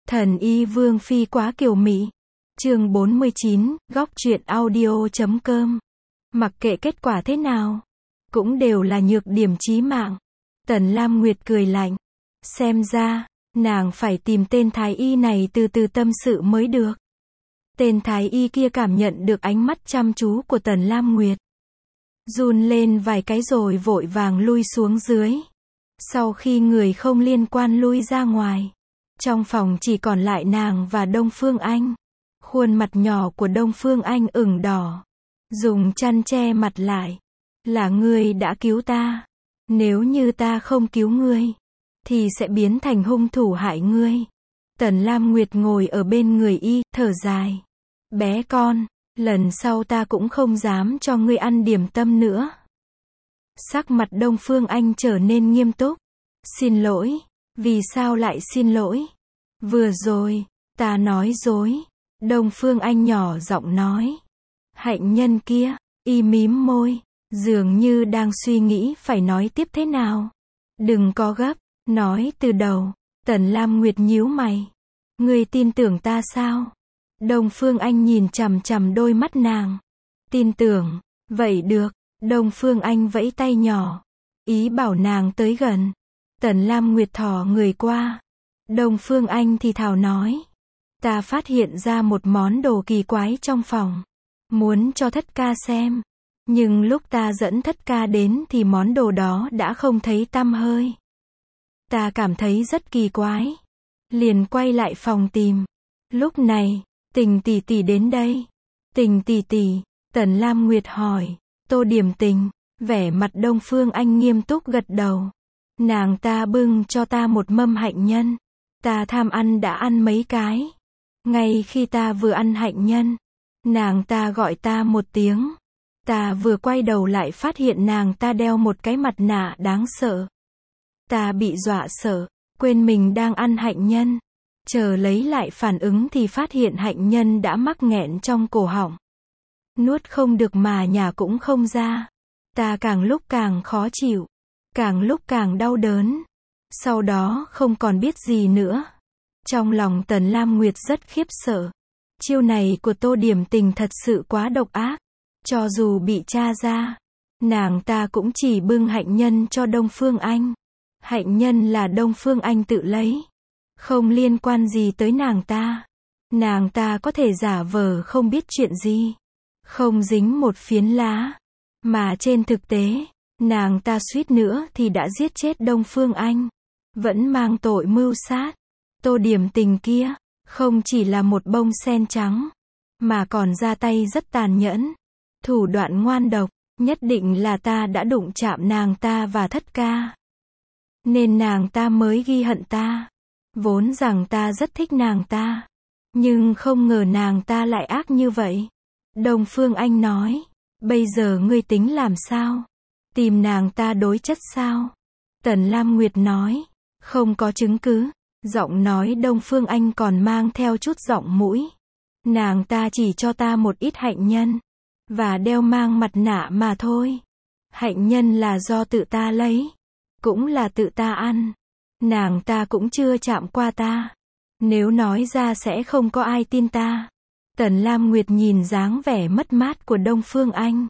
Thần y Vương Phi quá kiều mị. Chương 49, góc truyện audio.com. Mặc kệ kết quả thế nào, cũng đều là nhược điểm chí mạng. Tần Lam Nguyệt cười lạnh. Xem ra, nàng phải tìm tên thái y này từ từ tâm sự mới được. Tên thái y kia cảm nhận được ánh mắt chăm chú của Tần Lam Nguyệt. Run lên vài cái rồi vội vàng lui xuống dưới. Sau khi người không liên quan lui ra ngoài, trong phòng chỉ còn lại nàng và Đông Phương Anh. Khuôn mặt nhỏ của Đông Phương Anh ửng đỏ, dùng chăn che mặt lại. Là ngươi đã cứu ta. Nếu như ta không cứu ngươi, thì sẽ biến thành hung thủ hại ngươi. Tần Lam Nguyệt ngồi ở bên người y, thở dài. Bé con, lần sau ta cũng không dám cho ngươi ăn điểm tâm nữa. Sắc mặt Đông Phương Anh trở nên nghiêm túc. Xin lỗi. Vì sao lại xin lỗi? Vừa rồi, ta nói dối. Đông Phương Anh nhỏ giọng nói. Hạnh nhân kia, y mím môi, dường như đang suy nghĩ phải nói tiếp thế nào. Đừng có gấp, nói từ đầu. Tần Lam Nguyệt nhíu mày. Ngươi tin tưởng ta sao? Đông Phương Anh nhìn chằm chằm đôi mắt nàng. Tin tưởng, vậy được. Đông Phương Anh vẫy tay nhỏ, ý bảo nàng tới gần. Tần Lam Nguyệt thò người qua. Đông Phương Anh thì thào nói. Ta phát hiện ra một món đồ kỳ quái trong phòng. Muốn cho thất ca xem. Nhưng lúc ta dẫn thất ca đến thì món đồ đó đã không thấy tăm hơi. Ta cảm thấy rất kỳ quái. Liền quay lại phòng tìm. Lúc này, Tình tỷ tỷ đến đây. Tình tỷ tỷ, Tần Lam Nguyệt hỏi. Tô Điểm Tình, vẻ mặt Đông Phương Anh nghiêm túc gật đầu. Nàng ta bưng cho ta một mâm hạnh nhân. Ta tham ăn đã ăn mấy cái. Ngay khi ta vừa ăn hạnh nhân, nàng ta gọi ta một tiếng. Ta vừa quay đầu lại phát hiện nàng ta đeo một cái mặt nạ đáng sợ. Ta bị dọa sợ, quên mình đang ăn hạnh nhân. Chờ lấy lại phản ứng thì phát hiện hạnh nhân đã mắc nghẹn trong cổ họng. Nuốt không được mà nhả cũng không ra. Ta càng lúc càng khó chịu, càng lúc càng đau đớn. Sau đó không còn biết gì nữa. Trong lòng Tần Lam Nguyệt rất khiếp sợ. Chiêu này của Tô Điểm Tình thật sự quá độc ác. Cho dù bị tra ra, nàng ta cũng chỉ bưng hạnh nhân cho Đông Phương Anh. Hạnh nhân là Đông Phương Anh tự lấy, không liên quan gì tới nàng ta. Nàng ta có thể giả vờ không biết chuyện gì, không dính một phiến lá. Mà trên thực tế, nàng ta suýt nữa thì đã giết chết Đông Phương Anh. Vẫn mang tội mưu sát. Tô Điểm Tình kia, không chỉ là một bông sen trắng, mà còn ra tay rất tàn nhẫn. Thủ đoạn ngoan độc, nhất định là ta đã đụng chạm nàng ta và thất ca. Nên nàng ta mới ghi hận ta. Vốn rằng ta rất thích nàng ta. Nhưng không ngờ nàng ta lại ác như vậy. Đông Phương Anh nói. Bây giờ ngươi tính làm sao? Tìm nàng ta đối chất sao? Tần Lam Nguyệt nói. Không có chứng cứ. Giọng nói Đông Phương Anh còn mang theo chút giọng mũi. Nàng ta chỉ cho ta một ít hạnh nhân. Và đeo mang mặt nạ mà thôi. Hạnh nhân là do tự ta lấy. Cũng là tự ta ăn. Nàng ta cũng chưa chạm qua ta. Nếu nói ra sẽ không có ai tin ta. Tần Lam Nguyệt nhìn dáng vẻ mất mát của Đông Phương Anh.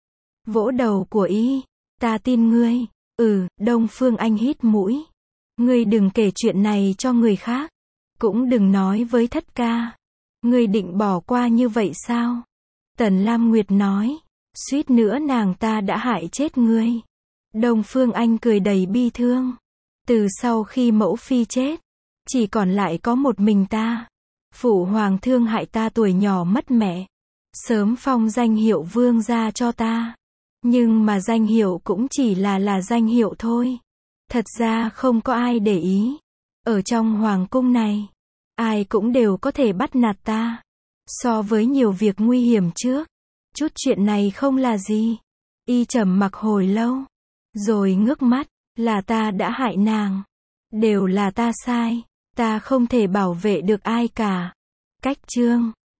Vỗ đầu của y. Ta tin ngươi. Đông Phương Anh hít mũi. Ngươi đừng kể chuyện này cho người khác. Cũng đừng nói với thất ca. Ngươi định bỏ qua như vậy sao? Tần Lam Nguyệt nói. Suýt nữa nàng ta đã hại chết ngươi. Đông Phương Anh cười đầy bi thương. Từ sau khi mẫu phi chết, chỉ còn lại có một mình ta. Phụ hoàng thương hại ta tuổi nhỏ mất mẹ. Sớm phong danh hiệu vương gia cho ta. Nhưng mà danh hiệu cũng chỉ là danh hiệu thôi. Thật ra không có ai để ý. Ở trong hoàng cung này, ai cũng đều có thể bắt nạt ta. So với nhiều việc nguy hiểm trước, chút chuyện này không là gì. Y trầm mặc hồi lâu, rồi ngước mắt. Là ta đã hại nàng. Đều là ta sai. Ta không thể bảo vệ được ai cả. Cách chương